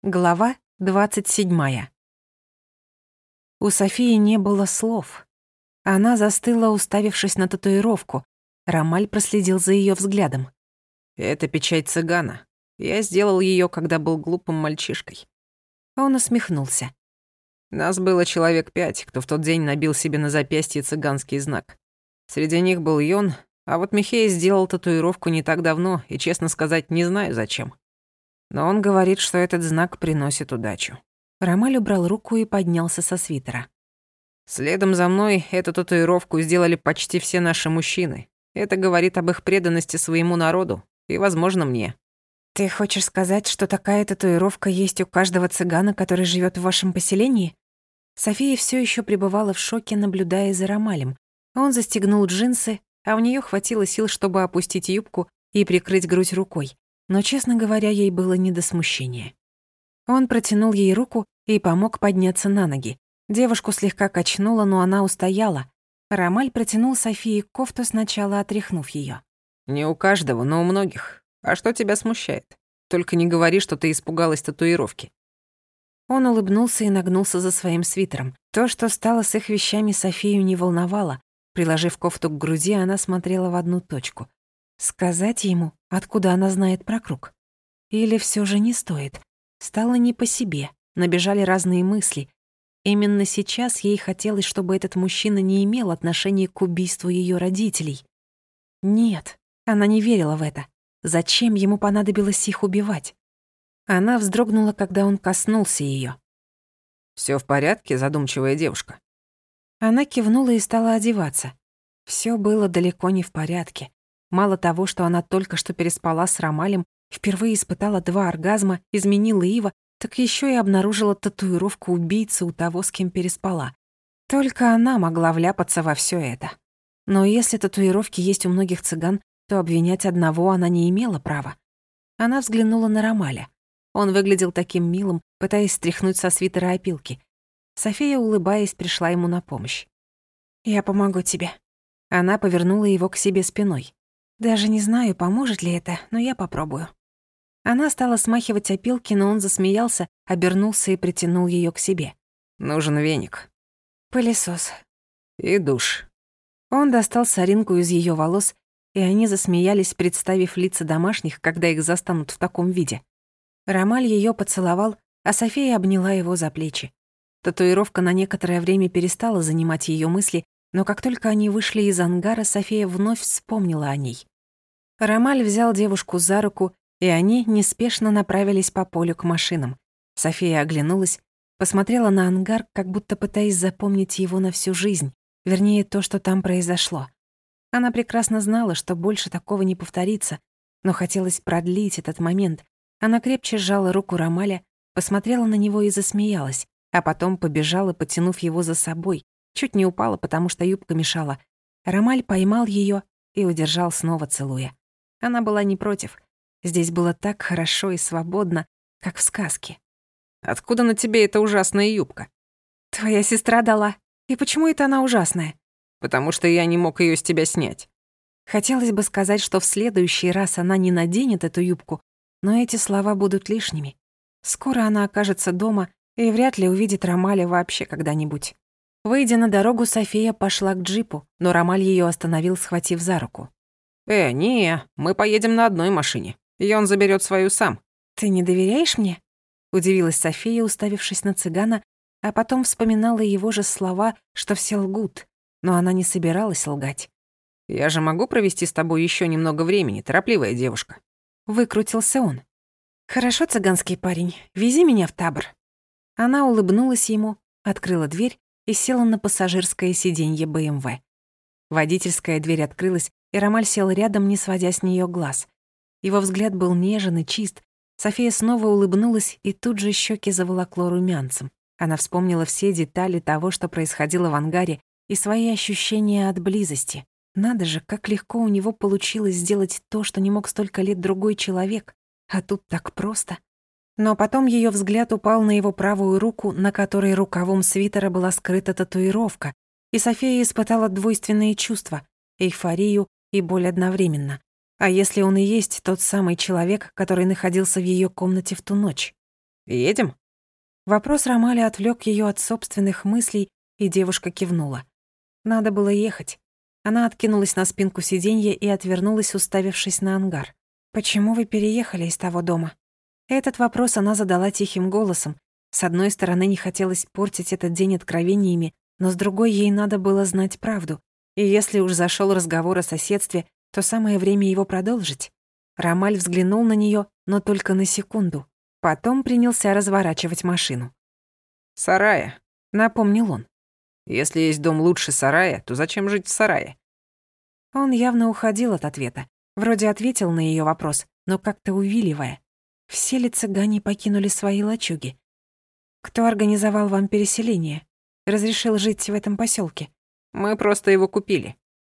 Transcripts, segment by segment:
Глава 27. У Софии не было слов. Она застыла, уставившись на татуировку. Ромаль проследил за её взглядом. «Это печать цыгана. Я сделал её, когда был глупым мальчишкой». Он усмехнулся. Нас было человек 5, кто в тот день набил себе на запястье цыганский знак. Среди них был Йон, а вот Михей сделал татуировку не так давно и, честно сказать, не знаю зачем. Но он говорит, что этот знак приносит удачу. Ромаль убрал руку и поднялся со свитера. Следом за мной эту татуировку сделали почти все наши мужчины. Это говорит об их преданности своему народу и, возможно, мне. Ты хочешь сказать, что такая татуировка есть у каждого цыгана, который живёт в вашем поселении? София всё ещё пребывала в шоке, наблюдая за Ромалем. Он застегнул джинсы, а у неё хватило сил, чтобы опустить юбку и прикрыть грудь рукой. Но, честно говоря, ей было не до смущения. Он протянул ей руку и помог подняться на ноги. Девушку слегка качнуло, но она устояла. Ромаль протянул Софии кофту, сначала отряхнув её. Не у каждого, но у многих. А что тебя смущает? Только не говори, что ты испугалась татуировки. Он улыбнулся и нагнулся за своим свитером. То, что стало с их вещами, Софию не волновало. Приложив кофту к груди, она смотрела в одну точку. Сказать ему, откуда она знает про круг? Или всё же не стоит? Стало не по себе, набежали разные мысли. Именно сейчас ей хотелось, чтобы этот мужчина не имел отношения к убийству её родителей. Нет, она не верила в это. Зачем ему понадобилось их убивать? Она вздрогнула, когда он коснулся её. «Всё в порядке, задумчивая девушка?» Она кивнула и стала одеваться. Всё было далеко не в порядке. Мало того, что она только что переспала с Ромалем, впервые испытала 2 оргазма, изменила Ива, так ещё и обнаружила татуировку убийцы у того, с кем переспала. Только она могла вляпаться во всё это. Но если татуировки есть у многих цыган, то обвинять одного она не имела права. Она взглянула на Ромаля. Он выглядел таким милым, пытаясь стряхнуть со свитера опилки. София, улыбаясь, пришла ему на помощь. «Я помогу тебе». Она повернула его к себе спиной. «Даже не знаю, поможет ли это, но я попробую». Она стала смахивать опилки, но он засмеялся, обернулся и притянул её к себе. «Нужен веник». «Пылесос». «И душ». Он достал соринку из её волос, и они засмеялись, представив лица домашних, когда их застанут в таком виде. Ромаль её поцеловал, а София обняла его за плечи. Татуировка на некоторое время перестала занимать её мысли, но как только они вышли из ангара, София вновь вспомнила о ней. Ромаль взял девушку за руку, и они неспешно направились по полю к машинам. София оглянулась, посмотрела на ангар, как будто пытаясь запомнить его на всю жизнь, вернее, то, что там произошло. Она прекрасно знала, что больше такого не повторится, но хотелось продлить этот момент. Она крепче сжала руку Ромаля, посмотрела на него и засмеялась, а потом побежала, потянув его за собой. Чуть не упала, потому что юбка мешала. Ромаль поймал её и удержал, снова целуя. Она была не против. Здесь было так хорошо и свободно, как в сказке. «Откуда на тебе эта ужасная юбка?» «Твоя сестра дала. И почему это она ужасная?» «Потому что я не мог её с тебя снять». Хотелось бы сказать, что в следующий раз она не наденет эту юбку, но эти слова будут лишними. Скоро она окажется дома и вряд ли увидит Ромаля вообще когда-нибудь. Выйдя на дорогу, София пошла к джипу, но Ромаль её остановил, схватив за руку. Не, мы поедем на одной машине. И он заберёт свою сам». «Ты не доверяешь мне?» — удивилась София, уставившись на цыгана, а потом вспоминала его же слова, что все лгут, но она не собиралась лгать. «Я же могу провести с тобой ещё немного времени, торопливая девушка». Выкрутился он. «Хорошо, цыганский парень, вези меня в табор». Она улыбнулась ему, открыла дверь и села на пассажирское сиденье БМВ. Водительская дверь открылась, и Ромаль сел рядом, не сводя с неё глаз. Его взгляд был нежен и чист. София снова улыбнулась, и тут же щеки заволокло румянцем. Она вспомнила все детали того, что происходило в ангаре, и свои ощущения от близости. Надо же, как легко у него получилось сделать то, что не мог столько лет другой человек. А тут так просто. Но потом её взгляд упал на его правую руку, на которой рукавом свитера была скрыта татуировка, и София испытала двойственные чувства — эйфорию и боль одновременно. А если он и есть тот самый человек, который находился в её комнате в ту ночь? Едем?» Вопрос Ромали отвлёк её от собственных мыслей, и девушка кивнула. Надо было ехать. Она откинулась на спинку сиденья и отвернулась, уставившись на ангар. «Почему вы переехали из того дома?» Этот вопрос она задала тихим голосом. С одной стороны, не хотелось портить этот день откровениями, но с другой ей надо было знать правду. И если уж зашёл разговор о соседстве, то самое время его продолжить. Ромаль взглянул на неё, но только на секунду. Потом принялся разворачивать машину. «Сарая», — напомнил он. «Если есть дом лучше сарая, то зачем жить в сарае?» Он явно уходил от ответа. Вроде ответил на её вопрос, но как-то увиливая. Все ли цыгане покинули свои лачуги? Кто организовал вам переселение? Разрешил жить в этом посёлке? «Мы просто его купили».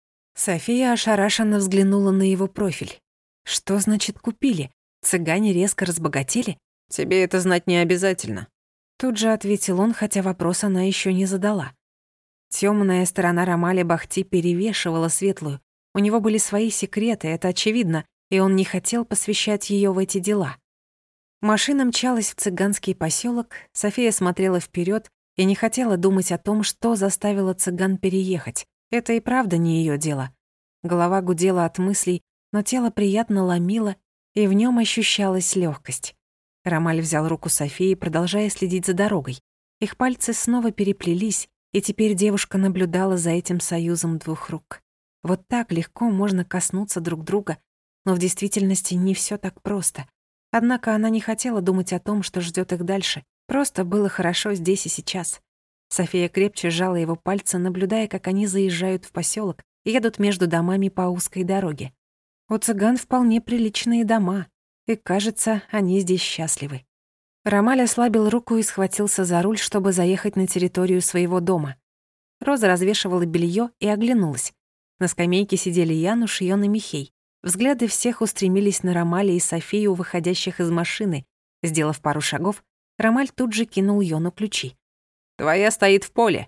София ошарашенно взглянула на его профиль. Что значит «купили»? Цыгане резко разбогатели? «Тебе это знать не обязательно». Тут же ответил он, хотя вопрос она ещё не задала. Тёмная сторона Ромали Бахти перевешивала светлую. У него были свои секреты, это очевидно, и он не хотел посвящать её в эти дела. Машина мчалась в цыганский посёлок, София смотрела вперёд и не хотела думать о том, что заставило цыган переехать. Это и правда не её дело. Голова гудела от мыслей, но тело приятно ломило, и в нём ощущалась лёгкость. Ромаль взял руку Софии, продолжая следить за дорогой. Их пальцы снова переплелись, и теперь девушка наблюдала за этим союзом двух рук. Вот так легко можно коснуться друг друга, но в действительности не всё так просто. Однако она не хотела думать о том, что ждёт их дальше. Просто было хорошо здесь и сейчас. София крепче сжала его пальцы, наблюдая, как они заезжают в посёлок и едут между домами по узкой дороге. У цыган вполне приличные дома, и, кажется, они здесь счастливы. Ромаль ослабил руку и схватился за руль, чтобы заехать на территорию своего дома. Роза развешивала белье и оглянулась. На скамейке сидели Януш, Йон и Михей. Взгляды всех устремились на Ромаля и Софию, выходящих из машины. Сделав пару шагов, Ромаль тут же кинул Йону ключи. «Твоя стоит в поле».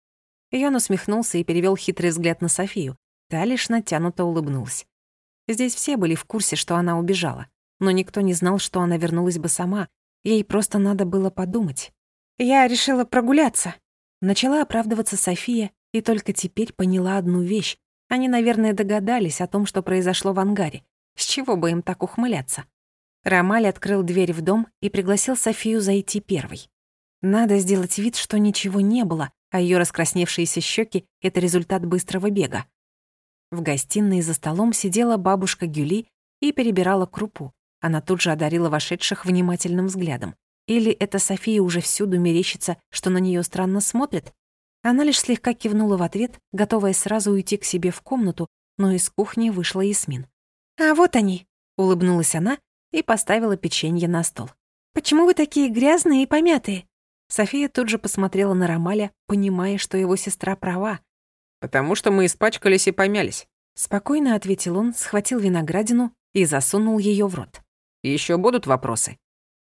Йон усмехнулся и перевёл хитрый взгляд на Софию. Та лишь натянуто улыбнулась. Здесь все были в курсе, что она убежала. Но никто не знал, что она вернулась бы сама. Ей просто надо было подумать. «Я решила прогуляться», — начала оправдываться София, и только теперь поняла одну вещь. Они, наверное, догадались о том, что произошло в ангаре. С чего бы им так ухмыляться? Ромаль открыл дверь в дом и пригласил Софию зайти первой. Надо сделать вид, что ничего не было, а её раскрасневшиеся щеки — это результат быстрого бега. В гостиной за столом сидела бабушка Гюли и перебирала крупу. Она тут же одарила вошедших внимательным взглядом. Или это София уже всюду мерещится, что на неё странно смотрят? Она лишь слегка кивнула в ответ, готовая сразу уйти к себе в комнату, но из кухни вышла Ясмин. «А вот они», — улыбнулась она и поставила печенье на стол. «Почему вы такие грязные и помятые?» София тут же посмотрела на Ромаля, понимая, что его сестра права. «Потому что мы испачкались и помялись». Спокойно ответил он, схватил виноградину и засунул её в рот. «Ещё будут вопросы?»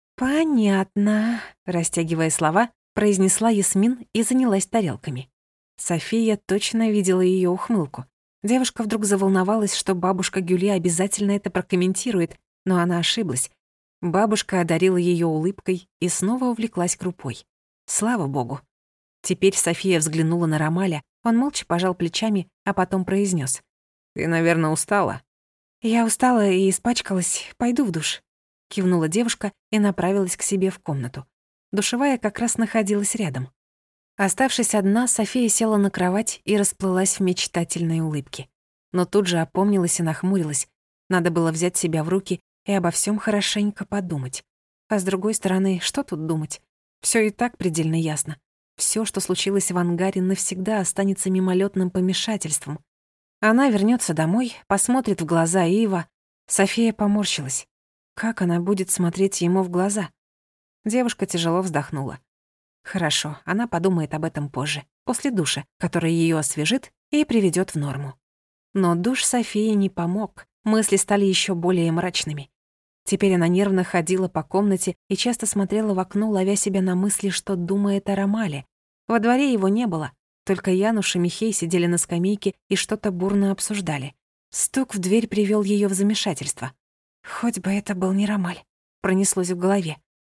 «Понятно», — растягивая слова, произнесла Ясмин и занялась тарелками. София точно видела её ухмылку. Девушка вдруг заволновалась, что бабушка Гюли обязательно это прокомментирует, но она ошиблась. Бабушка одарила её улыбкой и снова увлеклась крупой. Слава богу. Теперь София взглянула на Ромаля, он молча пожал плечами, а потом произнёс: «Ты, наверное, устала?» «Я устала и испачкалась, пойду в душ», — кивнула девушка и направилась к себе в комнату. Душевая как раз находилась рядом. Оставшись одна, София села на кровать и расплылась в мечтательной улыбке. Но тут же опомнилась и нахмурилась. Надо было взять себя в руки и обо всём хорошенько подумать. А с другой стороны, что тут думать? Всё и так предельно ясно. Всё, что случилось в ангаре, навсегда останется мимолетным помешательством. Она вернётся домой, посмотрит в глаза Ива. София поморщилась. Как она будет смотреть ему в глаза? Девушка тяжело вздохнула. Хорошо, она подумает об этом позже, после душа, который её освежит и приведёт в норму. Но душ Софии не помог, мысли стали ещё более мрачными. Теперь она нервно ходила по комнате и часто смотрела в окно, ловя себя на мысли, что думает о Ромале. Во дворе его не было, только Януш и Михей сидели на скамейке и что-то бурно обсуждали. Стук в дверь привёл её в замешательство. «Хоть бы это был не Ромаль», — пронеслось в голове.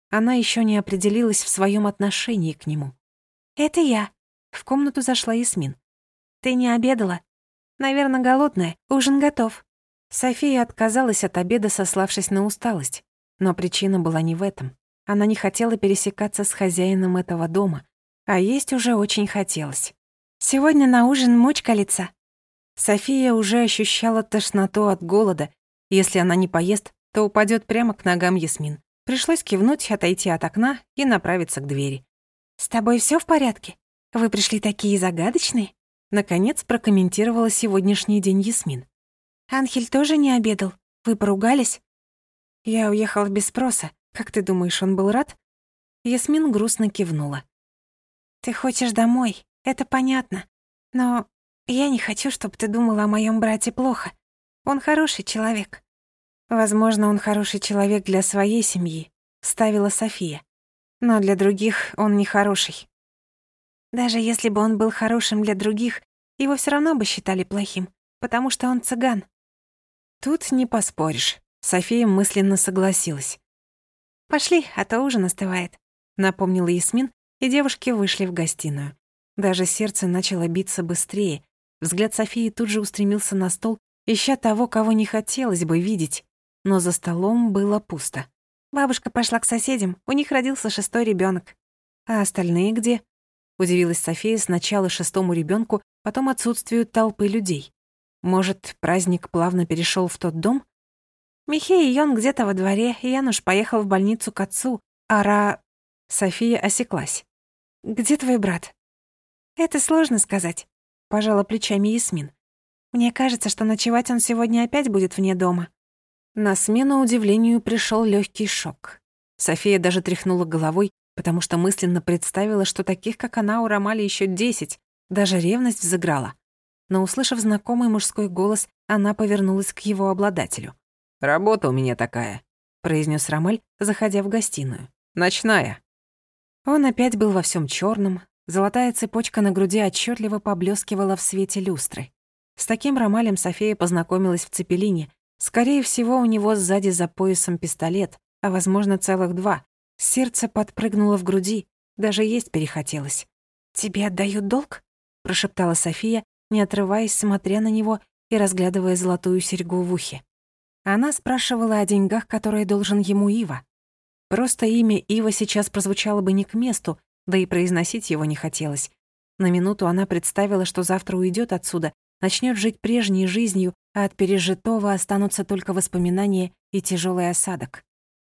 Она еще не определилась в своем отношении к нему. «Это я». В комнату зашла Ясмин. «Ты не обедала? Наверное, голодная. Ужин готов». София отказалась от обеда, сославшись на усталость. Но причина была не в этом. Она не хотела пересекаться с хозяином этого дома, а есть уже очень хотелось. «Сегодня на ужин мучкалица». София уже ощущала тошноту от голода. Если она не поест, то упадет прямо к ногам Ясмин. Пришлось кивнуть, отойти от окна и направиться к двери. «С тобой все в порядке? Вы пришли такие загадочные?» Наконец прокомментировала сегодняшний день Ясмин. «Анхель тоже не обедал? Вы поругались?» «Я уехала без спроса. Как ты думаешь, он был рад?» Ясмин грустно кивнула. «Ты хочешь домой, это понятно. Но я не хочу, чтобы ты думала о моем брате плохо. Он хороший человек». «Возможно, он хороший человек для своей семьи», — вставила София. «Но для других он не хороший». «Даже если бы он был хорошим для других, его все равно бы считали плохим, потому что он цыган». «Тут не поспоришь», — София мысленно согласилась. «Пошли, а то ужин остывает», — напомнила Ясмин, и девушки вышли в гостиную. Даже сердце начало биться быстрее. Взгляд Софии тут же устремился на стол, ища того, кого не хотелось бы видеть. Но за столом было пусто. «Бабушка пошла к соседям, у них родился 6-й ребёнок». «А остальные где?» — удивилась София сначала 6-му ребёнку, потом отсутствию толпы людей. «Может, праздник плавно перешёл в тот дом?» «Михей и Йон где-то во дворе, и Януш поехал в больницу к отцу, София осеклась. «Где твой брат?» «Это сложно сказать», — пожала плечами Ясмин. «Мне кажется, что ночевать он сегодня опять будет вне дома». На смену удивлению пришёл лёгкий шок. София даже тряхнула головой, потому что мысленно представила, что таких, как она, у Ромали ещё 10, даже ревность взыграла. Но, услышав знакомый мужской голос, она повернулась к его обладателю. «Работа у меня такая», — произнёс Ромаль, заходя в гостиную. «Ночная». Он опять был во всём чёрном, золотая цепочка на груди отчётливо поблескивала в свете люстры. С таким Ромалем София познакомилась в Цепелине. Скорее всего, у него сзади за поясом пистолет, а, возможно, целых 2. Сердце подпрыгнуло в груди, даже есть перехотелось. «Тебе отдают долг?» — прошептала София, не отрываясь, смотря на него и разглядывая золотую серьгу в ухе. Она спрашивала о деньгах, которые должен ему Ива. Просто имя Ива сейчас прозвучало бы не к месту, да и произносить его не хотелось. На минуту она представила, что завтра уйдет отсюда, начнет жить прежней жизнью, а от пережитого останутся только воспоминания и тяжелый осадок.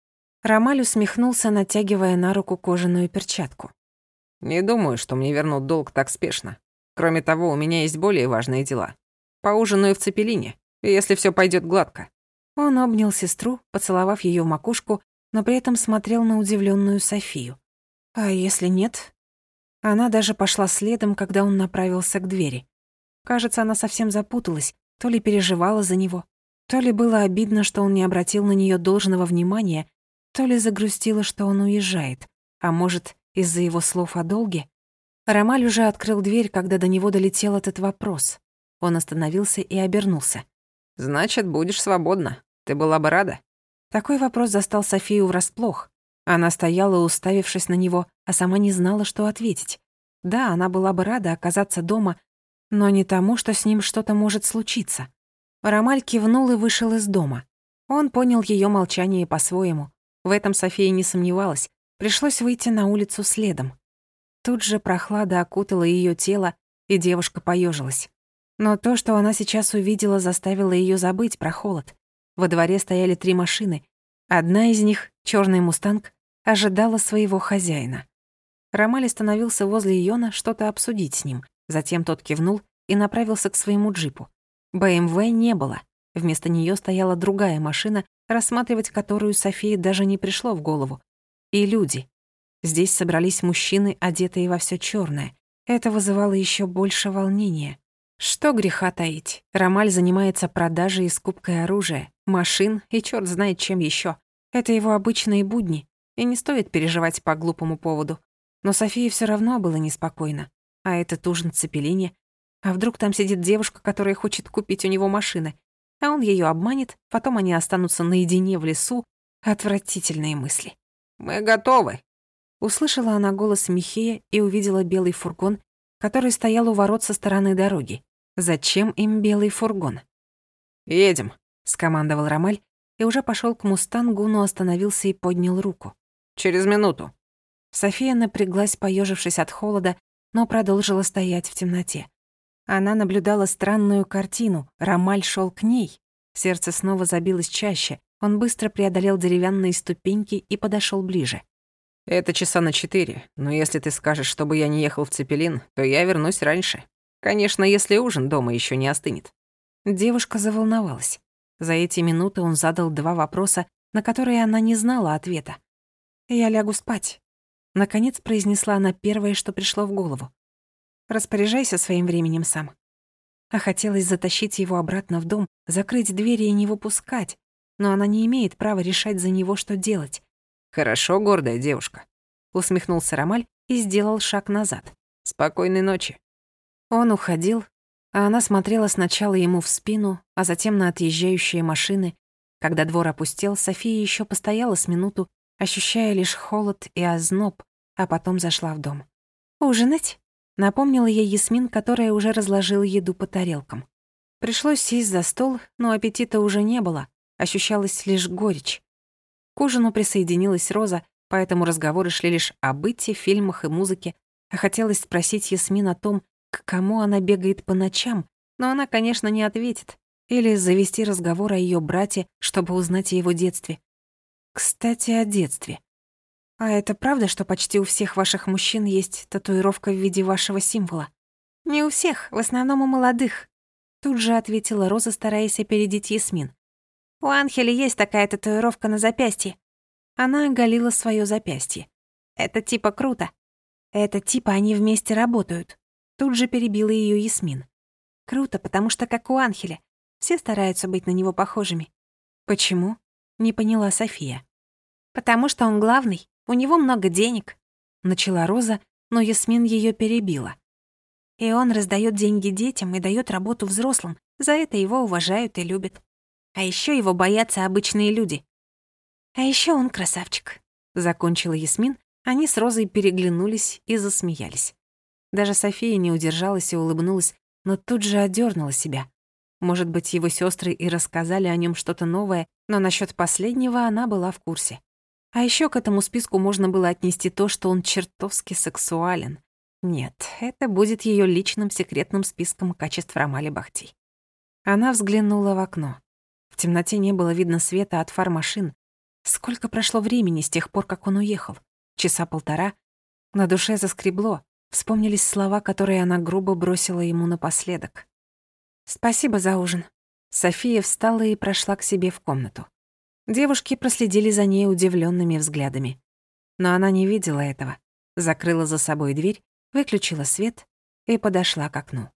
Ромаль усмехнулся, натягивая на руку кожаную перчатку. «Не думаю, что мне вернут долг так спешно. Кроме того, у меня есть более важные дела. Поужинаю в Цепелине, если все пойдет гладко». Он обнял сестру, поцеловав ее в макушку, но при этом смотрел на удивленную Софию. «А если нет?» Она даже пошла следом, когда он направился к двери. Кажется, она совсем запуталась, то ли переживала за него, то ли было обидно, что он не обратил на нее должного внимания, то ли загрустила, что он уезжает, а может, из-за его слов о долге. Ромаль уже открыл дверь, когда до него долетел этот вопрос. Он остановился и обернулся. «Значит, будешь свободна. Ты была бы рада?» Такой вопрос застал Софию врасплох. Она стояла, уставившись на него, а сама не знала, что ответить. Да, она была бы рада оказаться дома, но не тому, что с ним что-то может случиться. Ромаль кивнул и вышел из дома. Он понял ее молчание по-своему. В этом София не сомневалась. Пришлось выйти на улицу следом. Тут же прохлада окутала ее тело, и девушка поежилась. Но то, что она сейчас увидела, заставило ее забыть про холод. Во дворе стояли 3 машины. Одна из них, черный «Мустанг», ожидала своего хозяина. Ромаль остановился возле Йона что-то обсудить с ним. Затем тот кивнул и направился к своему джипу. БМВ не было. Вместо нее стояла другая машина, рассматривать которую Софии даже не пришло в голову. И люди. Здесь собрались мужчины, одетые во все черное. Это вызывало еще больше волнения. Что греха таить. Ромаль занимается продажей и скупкой оружия, машин и черт знает чем еще. Это его обычные будни, и не стоит переживать по глупому поводу. Но Софии все равно было неспокойно. А этот ужин в Цепелине. А вдруг там сидит девушка, которая хочет купить у него машины, а он ее обманет, потом они останутся наедине в лесу. Отвратительные мысли. Мы готовы». Услышала она голос Михея и увидела белый фургон, который стоял у ворот со стороны дороги. Зачем им белый фургон? «Едем», — скомандовал Ромаль и уже пошел к «Мустангу», но остановился и поднял руку. «Через минуту». София напряглась, поежившись от холода, но продолжила стоять в темноте. Она наблюдала странную картину. Ромаль шел к ней. Сердце снова забилось чаще. Он быстро преодолел деревянные ступеньки и подошел ближе. «Это часа на 4, но если ты скажешь, чтобы я не ехал в Цепелин, то я вернусь раньше. Конечно, если ужин дома еще не остынет». Девушка заволновалась. За эти минуты он задал 2 вопроса, на которые она не знала ответа. «Я лягу спать», — наконец произнесла она первое, что пришло в голову. «Распоряжайся своим временем сам». А хотелось затащить его обратно в дом, закрыть двери и не выпускать, но она не имеет права решать за него, что делать. «Хорошо, гордая девушка», — усмехнулся Ромаль и сделал шаг назад. «Спокойной ночи». Он уходил, а она смотрела сначала ему в спину, а затем на отъезжающие машины. Когда двор опустел, София еще постояла с минуту, ощущая лишь холод и озноб, а потом зашла в дом. «Ужинать?» — напомнила ей Ясмин, которая уже разложила еду по тарелкам. Пришлось сесть за стол, но аппетита уже не было, ощущалась лишь горечь. К ужину присоединилась Роза, поэтому разговоры шли лишь о быте, фильмах и музыке, а хотелось спросить Ясмин о том, к кому она бегает по ночам, но она, конечно, не ответит. Или завести разговор о ее брате, чтобы узнать о его детстве. Кстати, о детстве. А это правда, что почти у всех ваших мужчин есть татуировка в виде вашего символа? Не у всех, в основном у молодых. Тут же ответила Роза, стараясь опередить Ясмин. У Анхеля есть такая татуировка на запястье. Она оголила свое запястье. Это типа круто. Это типа они вместе работают. Тут же перебила ее Ясмин. Круто, потому что как у Анхеля. Все стараются быть на него похожими. Почему? Не поняла София. Потому что он главный, у него много денег. Начала Роза, но Ясмин ее перебила. И он раздает деньги детям и дает работу взрослым. За это его уважают и любят. А еще его боятся обычные люди. А еще он красавчик. Закончила Ясмин, они с Розой переглянулись и засмеялись. Даже София не удержалась и улыбнулась, но тут же одернула себя. Может быть, его сестры и рассказали о нем что-то новое, но насчет последнего она была в курсе. А еще к этому списку можно было отнести то, что он чертовски сексуален. Нет, это будет ее личным секретным списком качеств Ромаля Бахти. Она взглянула в окно. В темноте не было видно света от фар машин. Сколько прошло времени с тех пор, как он уехал? Часа 1,5. На душе заскребло. Вспомнились слова, которые она грубо бросила ему напоследок. «Спасибо за ужин». София встала и прошла к себе в комнату. Девушки проследили за ней удивленными взглядами. Но она не видела этого. Закрыла за собой дверь, выключила свет и подошла к окну.